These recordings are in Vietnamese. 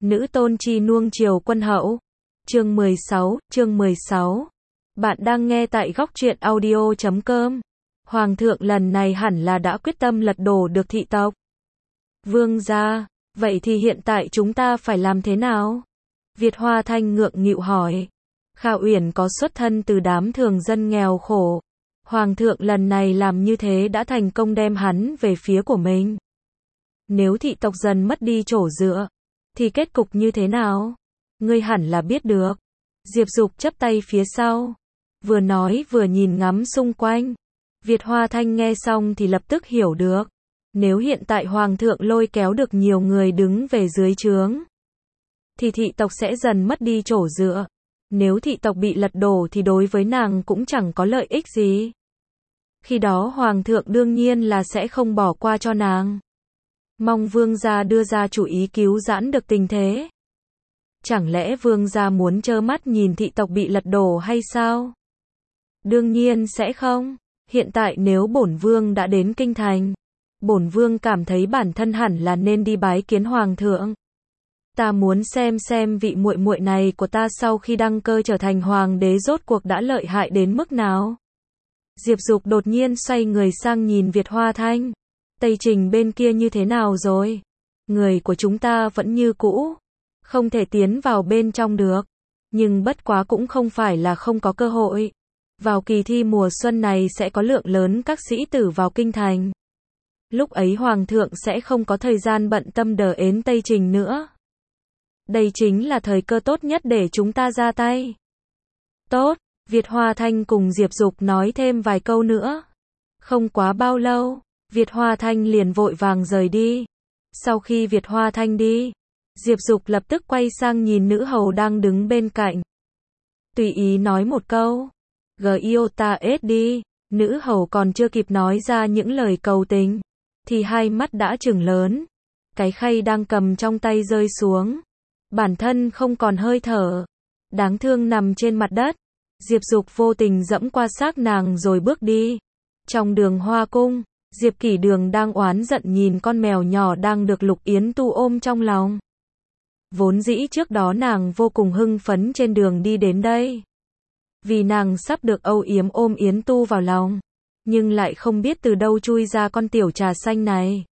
Nữ tôn chi nuông chiều quân hậu. Chương 16. Bạn đang nghe tại góc truyện audio.com. Hoàng thượng lần này hẳn là đã quyết tâm lật đổ được thị tộc. Vương gia, vậy thì hiện tại chúng ta phải làm thế nào? Việt Hoa Thanh ngượng nghịu hỏi. Khả Uyển có xuất thân từ đám thường dân nghèo khổ. Hoàng thượng lần này làm như thế đã thành công đem hắn về phía của mình. Nếu thị tộc dần mất đi chỗ dựa, thì kết cục như thế nào? Ngươi hẳn là biết được. Diệp Dục chắp tay phía sau, vừa nói vừa nhìn ngắm xung quanh. Việt Hoa Thanh nghe xong thì lập tức hiểu được. Nếu hiện tại Hoàng thượng lôi kéo được nhiều người đứng về dưới trướng, thì thị tộc sẽ dần mất đi chỗ dựa. Nếu thị tộc bị lật đổ thì đối với nàng cũng chẳng có lợi ích gì. Khi đó Hoàng thượng đương nhiên là sẽ không bỏ qua cho nàng. Mong vương gia đưa ra chủ ý cứu giãn được tình thế. Chẳng lẽ vương gia muốn trơ mắt nhìn thị tộc bị lật đổ hay sao? Đương nhiên sẽ không. Hiện tại nếu bổn vương đã đến kinh thành, bổn vương cảm thấy bản thân hẳn là nên đi bái kiến hoàng thượng. Ta muốn xem vị muội muội này của ta sau khi đăng cơ trở thành hoàng đế rốt cuộc đã lợi hại đến mức nào. Diệp Dục đột nhiên xoay người sang nhìn Việt Hoa Thanh. Tây Trình bên kia như thế nào rồi? Người của chúng ta vẫn như cũ, không thể tiến vào bên trong được. Nhưng bất quá cũng không phải là không có cơ hội. Vào kỳ thi mùa xuân này sẽ có lượng lớn các sĩ tử vào kinh thành. Lúc ấy Hoàng thượng sẽ không có thời gian bận tâm đờ ến Tây Trình nữa. Đây chính là thời cơ tốt nhất để chúng ta ra tay. Tốt, Việt Hoa Thanh cùng Diệp Dục nói thêm vài câu nữa. Không quá bao lâu, Việt Hoa Thanh liền vội vàng rời đi. Sau khi Việt Hoa Thanh đi, Diệp Dục lập tức quay sang nhìn nữ hầu đang đứng bên cạnh. Tùy ý nói một câu. Giota đi. Nữ hầu còn chưa kịp nói ra những lời cầu tình, thì hai mắt đã trừng lớn. Cái khay đang cầm trong tay rơi xuống. Bản thân không còn hơi thở. Đáng thương nằm trên mặt đất. Diệp Dục vô tình dẫm qua xác nàng rồi bước đi. Trong đường Hoa Cung, Diệp Kỷ Đường đang oán giận nhìn con mèo nhỏ đang được Lục Yến Tu ôm trong lòng. Vốn dĩ trước đó nàng vô cùng hưng phấn trên đường đi đến đây, vì nàng sắp được âu yếm ôm Yến Tu vào lòng, nhưng lại không biết từ đâu chui ra con tiểu trà xanh này.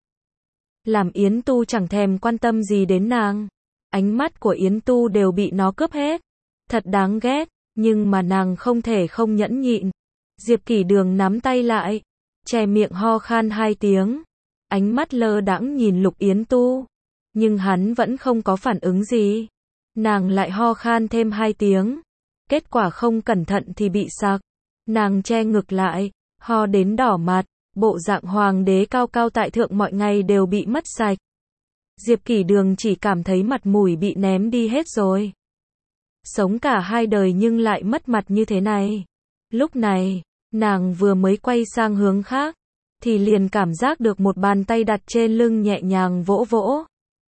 Làm Yến Tu chẳng thèm quan tâm gì đến nàng. Ánh mắt của Yến Tu đều bị nó cướp hết. Thật đáng ghét, nhưng mà nàng không thể không nhẫn nhịn. Diệp Kỷ Đường nắm tay lại, che miệng ho khan 2 tiếng. Ánh mắt lơ đãng nhìn Lục Yến Tu, nhưng hắn vẫn không có phản ứng gì. Nàng lại ho khan thêm 2 tiếng. Kết quả không cẩn thận thì bị sặc. Nàng che ngực lại, ho đến đỏ mặt, bộ dạng hoàng đế cao cao tại thượng mọi ngày đều bị mất sạch. Diệp Kỷ Đường chỉ cảm thấy mặt mũi bị ném đi hết rồi. Sống cả 2 đời nhưng lại mất mặt như thế này. Lúc này, nàng vừa mới quay sang hướng khác, thì liền cảm giác được một bàn tay đặt trên lưng nhẹ nhàng vỗ vỗ.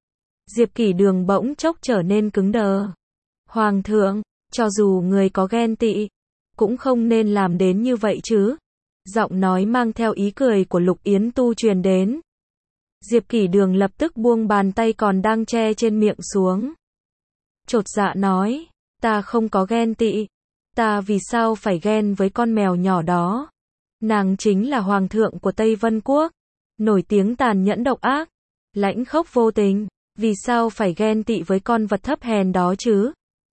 Diệp Kỷ Đường bỗng chốc trở nên cứng đờ. Hoàng thượng, cho dù người có ghen tị, cũng không nên làm đến như vậy chứ. Giọng nói mang theo ý cười của Lục Yến Tu truyền đến. Diệp Kỷ Đường lập tức buông bàn tay còn đang che trên miệng xuống. Chột dạ nói, ta không có ghen tị. Ta vì sao phải ghen với con mèo nhỏ đó? Nàng chính là hoàng thượng của Tây Vân Quốc, nổi tiếng tàn nhẫn độc ác, lãnh khốc vô tình, vì sao phải ghen tị với con vật thấp hèn đó chứ?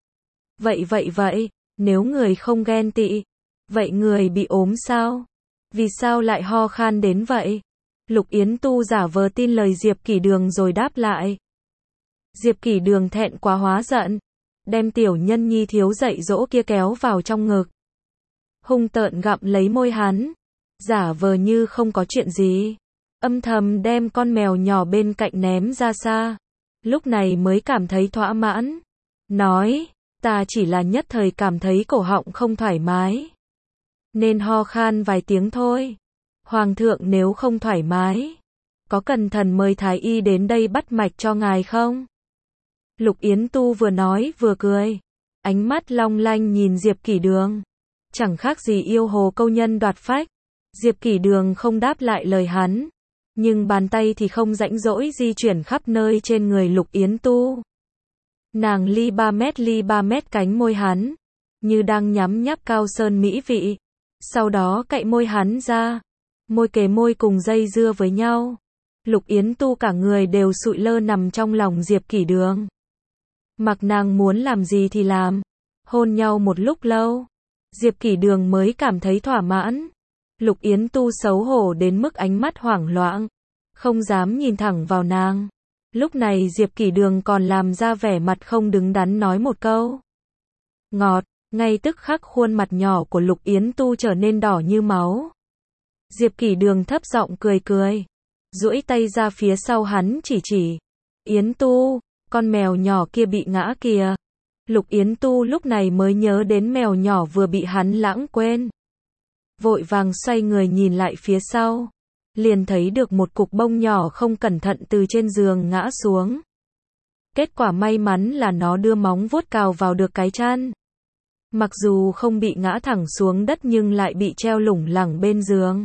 Vậy, nếu người không ghen tị, vậy người bị ốm sao? Vì sao lại ho khan đến vậy? Lục Yến Tu giả vờ tin lời Diệp Kỷ Đường rồi đáp lại. Diệp Kỷ Đường thẹn quá hóa giận, đem tiểu nhân nhi thiếu dạy dỗ kia kéo vào trong ngực, hung tợn gặm lấy môi hắn, giả vờ như không có chuyện gì, âm thầm đem con mèo nhỏ bên cạnh ném ra xa. Lúc này mới cảm thấy thỏa mãn, nói, ta chỉ là nhất thời cảm thấy cổ họng không thoải mái, nên ho khan vài tiếng thôi. Hoàng thượng nếu không thoải mái, có cần thần mời thái y đến đây bắt mạch cho ngài không? Lục Yến Tu vừa nói vừa cười, ánh mắt long lanh nhìn Diệp Kỷ Đường, chẳng khác gì yêu hồ câu nhân đoạt phách. Diệp Kỷ Đường không đáp lại lời hắn, nhưng bàn tay thì không rãnh rỗi di chuyển khắp nơi trên người Lục Yến Tu. Nàng ly ba mét cánh môi hắn, như đang nhắm nháp cao sơn mỹ vị. Sau đó cạy môi hắn ra, môi kề môi cùng dây dưa với nhau. Lục Yến Tu cả người đều sụi lơ nằm trong lòng Diệp Kỷ Đường. Mặc nàng muốn làm gì thì làm. Hôn nhau một lúc lâu, Diệp Kỷ Đường mới cảm thấy thỏa mãn. Lục Yến Tu xấu hổ đến mức ánh mắt hoảng loạn, không dám nhìn thẳng vào nàng. Lúc này Diệp Kỷ Đường còn làm ra vẻ mặt không đứng đắn nói một câu. Ngọt, ngay tức khắc khuôn mặt nhỏ của Lục Yến Tu trở nên đỏ như máu. Diệp Kỷ Đường thấp giọng cười cười, duỗi tay ra phía sau hắn chỉ. Yến Tu, con mèo nhỏ kia bị ngã kìa. Lục Yến Tu lúc này mới nhớ đến mèo nhỏ vừa bị hắn lãng quên. Vội vàng xoay người nhìn lại phía sau, liền thấy được một cục bông nhỏ không cẩn thận từ trên giường ngã xuống. Kết quả may mắn là nó đưa móng vuốt cào vào được cái chăn. Mặc dù không bị ngã thẳng xuống đất nhưng lại bị treo lủng lẳng bên giường.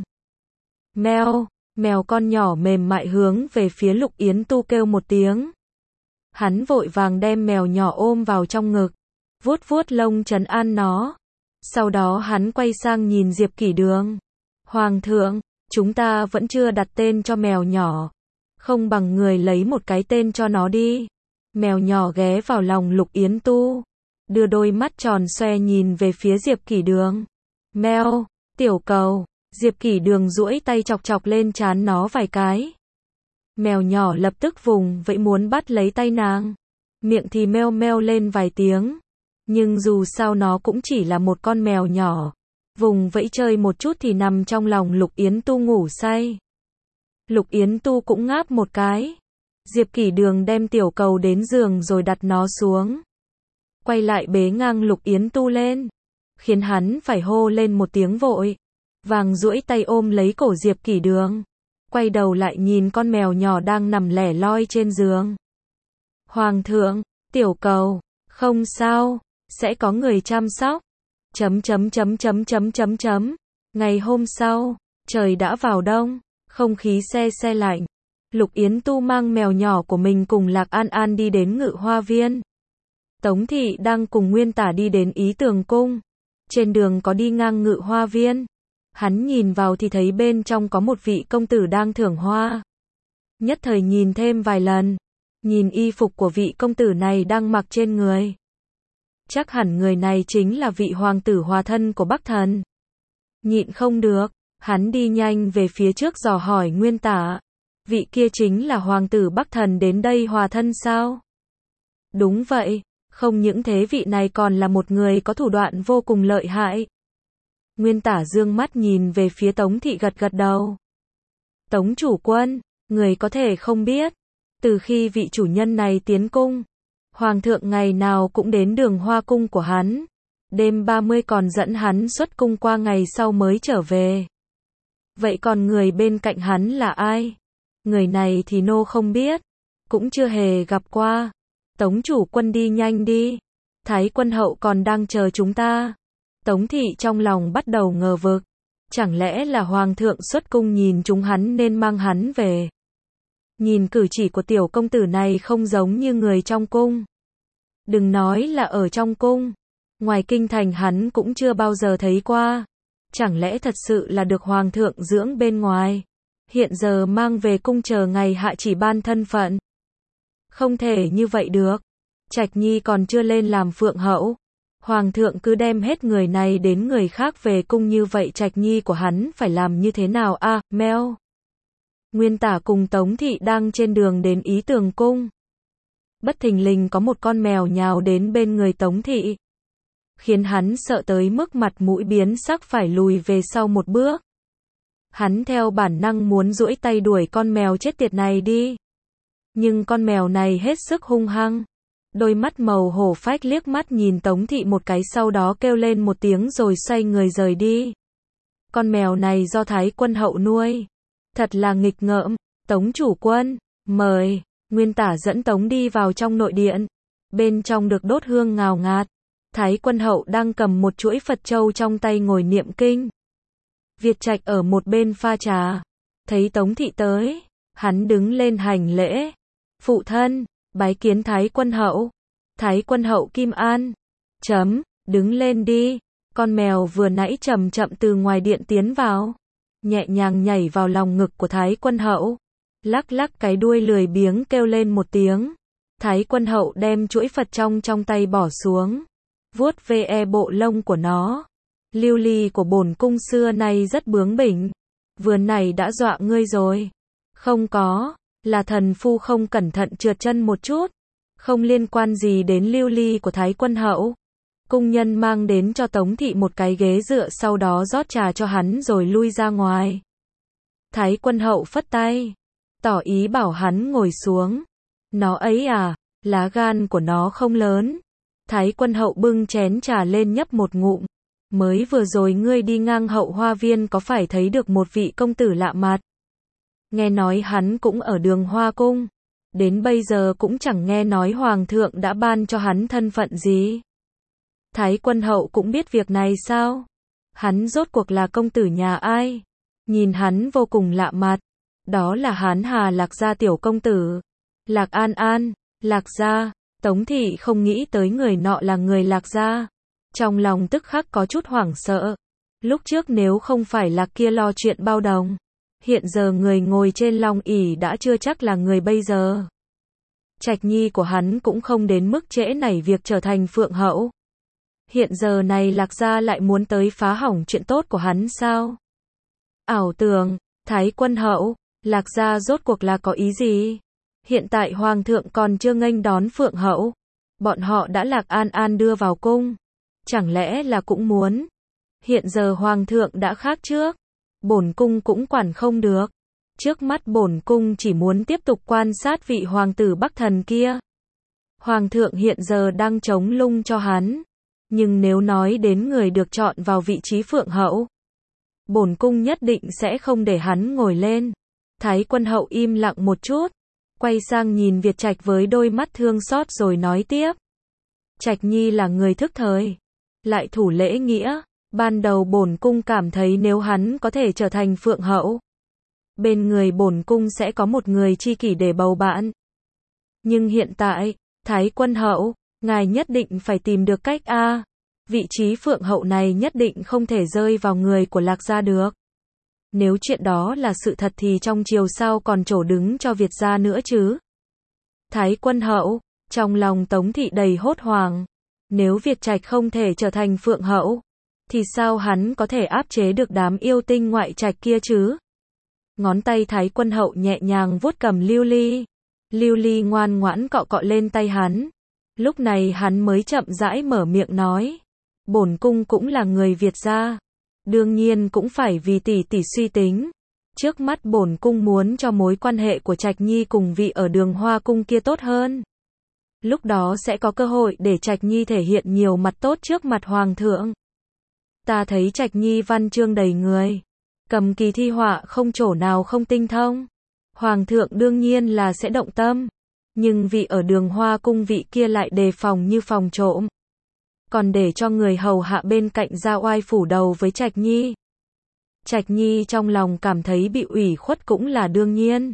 Mèo con nhỏ mềm mại hướng về phía Lục Yến Tu kêu một tiếng. Hắn vội vàng đem mèo nhỏ ôm vào trong ngực, vuốt lông trấn an nó. Sau đó hắn quay sang nhìn Diệp Kỷ Đường. Hoàng thượng, chúng ta vẫn chưa đặt tên cho mèo nhỏ. Không bằng người lấy một cái tên cho nó đi. Mèo nhỏ ghé vào lòng Lục Yến Tu, đưa đôi mắt tròn xoe nhìn về phía Diệp Kỷ Đường. Mèo, tiểu cầu. Diệp Kỷ Đường duỗi tay chọc lên trán nó vài cái. Mèo nhỏ lập tức vùng vẫy muốn bắt lấy tay nàng. Miệng thì meo lên vài tiếng. Nhưng dù sao nó cũng chỉ là một con mèo nhỏ. Vùng vẫy chơi một chút thì nằm trong lòng Lục Yến Tu ngủ say. Lục Yến Tu cũng ngáp một cái. Diệp Kỷ Đường đem tiểu cầu đến giường rồi đặt nó xuống. Quay lại bế ngang Lục Yến Tu lên, khiến hắn phải hô lên một tiếng vội. Vàng duỗi tay ôm lấy cổ Diệp Kỷ Đường. Quay đầu lại nhìn con mèo nhỏ đang nằm lẻ loi trên giường. Hoàng thượng, tiểu cầu, không sao, sẽ có người chăm sóc. Ngày hôm sau, trời đã vào đông, không khí se lạnh. Lục Yến Tu mang mèo nhỏ của mình cùng Lạc An An đi đến Ngự Hoa Viên. Tống Thị đang cùng Nguyên Tả đi đến Ý Tường Cung. Trên đường có đi ngang Ngự Hoa Viên. Hắn nhìn vào thì thấy bên trong có một vị công tử đang thưởng hoa. Nhất thời nhìn thêm vài lần. Nhìn y phục của vị công tử này đang mặc trên người. Chắc hẳn người này chính là vị hoàng tử hòa thân của Bắc Thần. Nhịn không được, hắn đi nhanh về phía trước dò hỏi Nguyên Tả. Vị kia chính là hoàng tử Bắc Thần đến đây hòa thân sao? Đúng vậy, không những thế vị này còn là một người có thủ đoạn vô cùng lợi hại. Nguyên Tả dương mắt nhìn về phía Tống Thị gật đầu. Tống chủ quân, người có thể không biết. Từ khi vị chủ nhân này tiến cung, Hoàng thượng ngày nào cũng đến Đường Hoa Cung của hắn. Đêm 30 còn dẫn hắn xuất cung qua ngày sau mới trở về. Vậy còn người bên cạnh hắn là ai? Người này thì nô không biết, cũng chưa hề gặp qua. Tống chủ quân đi nhanh đi. Thái quân hậu còn đang chờ chúng ta. Tống Thị trong lòng bắt đầu ngờ vực. Chẳng lẽ là hoàng thượng xuất cung nhìn chúng hắn nên mang hắn về? Nhìn cử chỉ của tiểu công tử này không giống như người trong cung. Đừng nói là ở trong cung, ngoài kinh thành hắn cũng chưa bao giờ thấy qua. Chẳng lẽ thật sự là được hoàng thượng dưỡng bên ngoài, hiện giờ mang về cung chờ ngày hạ chỉ ban thân phận? Không thể như vậy được. Trạch Nhi còn chưa lên làm phượng hậu, hoàng thượng cứ đem hết người này đến người khác về cung như vậy, Trạch Nhi của hắn phải làm như thế nào a? Mèo. Nguyên Tả cùng Tống Thị đang trên đường đến Ý Tường Cung. Bất thình lình có một con mèo nhào đến bên người Tống Thị, khiến hắn sợ tới mức mặt mũi biến sắc phải lùi về sau một bước. Hắn theo bản năng muốn duỗi tay đuổi con mèo chết tiệt này đi. Nhưng con mèo này hết sức hung hăng. Đôi mắt màu hổ phách liếc mắt nhìn Tống Thị một cái, sau đó kêu lên một tiếng rồi xoay người rời đi. Con mèo này do Thái quân hậu nuôi. Thật là nghịch ngợm. Tống chủ quân, mời. Nguyên Tả dẫn Tống đi vào trong nội điện. Bên trong được đốt hương ngào ngạt. Thái quân hậu đang cầm một chuỗi Phật châu trong tay ngồi niệm kinh. Việt Trạch ở một bên pha trà. Thấy Tống Thị tới, hắn đứng lên hành lễ. Phụ thân, bái kiến Thái quân hậu. Thái quân hậu Kim An. Đứng lên đi. Con mèo vừa nãy chậm chậm từ ngoài điện tiến vào. Nhẹ nhàng nhảy vào lòng ngực của Thái quân hậu. Lắc lắc cái đuôi lười biếng kêu lên một tiếng. Thái quân hậu đem chuỗi Phật trong tay bỏ xuống. Vuốt ve bộ lông của nó. Lưu ly của bổn cung xưa nay rất bướng bỉnh. Vừa này đã dọa ngươi rồi. Không có, là thần phu không cẩn thận trượt chân một chút. Không liên quan gì đến lưu ly của Thái quân hậu. Cung nhân mang đến cho Tống thị một cái ghế dựa, sau đó rót trà cho hắn rồi lui ra ngoài. Thái quân hậu phất tay, tỏ ý bảo hắn ngồi xuống. Nó ấy à, lá gan của nó không lớn. Thái quân hậu bưng chén trà lên nhấp một ngụm. Mới vừa rồi ngươi đi ngang hậu hoa viên có phải thấy được một vị công tử lạ mặt? Nghe nói hắn cũng ở Đường Hoa cung. Đến bây giờ cũng chẳng nghe nói hoàng thượng đã ban cho hắn thân phận gì. Thái quân hậu cũng biết việc này sao? Hắn rốt cuộc là công tử nhà ai? Nhìn hắn vô cùng lạ mặt. Đó là Hán Hà Lạc gia tiểu công tử. Lạc An An, Lạc gia. Tống thị không nghĩ tới người nọ là người Lạc gia. Trong lòng tức khắc có chút hoảng sợ. Lúc trước nếu không phải Lạc kia lo chuyện bao đồng. Hiện giờ người ngồi trên long ỷ đã chưa chắc là người bây giờ. Trạch nhi của hắn cũng không đến mức trễ nảy việc trở thành phượng hậu. Hiện giờ này Lạc gia lại muốn tới phá hỏng chuyện tốt của hắn sao? Ảo tưởng, Thái quân hậu, Lạc gia rốt cuộc là có ý gì? Hiện tại hoàng thượng còn chưa nghênh đón phượng hậu. Bọn họ đã Lạc An An đưa vào cung. Chẳng lẽ là cũng muốn? Hiện giờ hoàng thượng đã khác trước. Bổn cung cũng quản không được. Trước mắt bổn cung chỉ muốn tiếp tục quan sát vị hoàng tử Bắc Thần kia. Hoàng thượng hiện giờ đang chống lung cho hắn. Nhưng nếu nói đến người được chọn vào vị trí phượng hậu, bổn cung nhất định sẽ không để hắn ngồi lên. Thái quân hậu im lặng một chút, quay sang nhìn Việt Trạch với đôi mắt thương xót rồi nói tiếp. Trạch nhi là người thức thời, lại thủ lễ nghĩa. Ban đầu bổn cung cảm thấy nếu hắn có thể trở thành phượng hậu, bên người bổn cung sẽ có một người tri kỷ để bầu bạn. Nhưng hiện tại, Thái quân hậu, ngài nhất định phải tìm được cách a. Vị trí phượng hậu này nhất định không thể rơi vào người của Lạc gia được. Nếu chuyện đó là sự thật thì trong triều sao còn chỗ đứng cho Việt gia nữa chứ? Thái quân hậu, trong lòng Tống thị đầy hốt hoảng. Nếu Việt Trạch không thể trở thành phượng hậu, thì sao hắn có thể áp chế được đám yêu tinh ngoại trạch kia chứ? Ngón tay Thái quân hậu nhẹ nhàng vuốt cầm lưu ly. Lưu ly ngoan ngoãn cọ cọ lên tay hắn. Lúc này hắn mới chậm rãi mở miệng nói. Bổn cung cũng là người Việt gia. Đương nhiên cũng phải vì tỷ tỷ suy tính. Trước mắt bổn cung muốn cho mối quan hệ của Trạch nhi cùng vị ở Đường Hoa cung kia tốt hơn. Lúc đó sẽ có cơ hội để Trạch nhi thể hiện nhiều mặt tốt trước mặt hoàng thượng. Ta thấy Trạch nhi văn chương đầy người. Cầm kỳ thi họa không chỗ nào không tinh thông. Hoàng thượng đương nhiên là sẽ động tâm. Nhưng vị ở Đường Hoa cung vị kia lại đề phòng như phòng trộm. Còn để cho người hầu hạ bên cạnh ra oai phủ đầu với Trạch nhi. Trạch nhi trong lòng cảm thấy bị ủy khuất cũng là đương nhiên.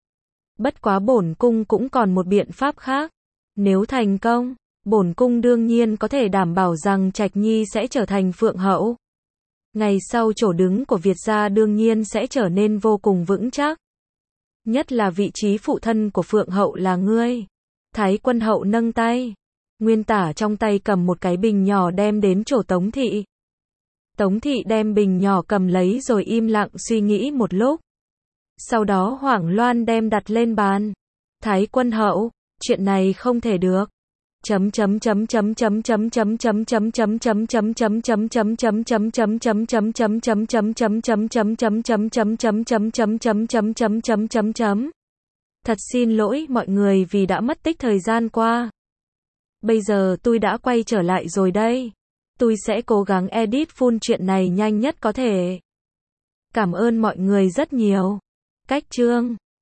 Bất quá bổn cung cũng còn một biện pháp khác. Nếu thành công, bổn cung đương nhiên có thể đảm bảo rằng Trạch nhi sẽ trở thành phượng hậu. Ngày sau chỗ đứng của Việt gia đương nhiên sẽ trở nên vô cùng vững chắc. Nhất là vị trí phụ thân của phượng hậu là ngươi. Thái quân hậu nâng tay. Nguyên tả trong tay cầm một cái bình nhỏ đem đến chỗ Tống thị. Tống thị đem bình nhỏ cầm lấy rồi im lặng suy nghĩ một lúc. Sau đó hoảng loan đem đặt lên bàn. Thái quân hậu, chuyện này không thể được. Thật xin lỗi mọi người vì đã mất tích thời gian qua. Bây giờ tôi đã quay trở lại rồi đây. Tôi sẽ cố gắng edit full chuyện này nhanh nhất có thể. Cảm ơn mọi người rất nhiều. Cách chương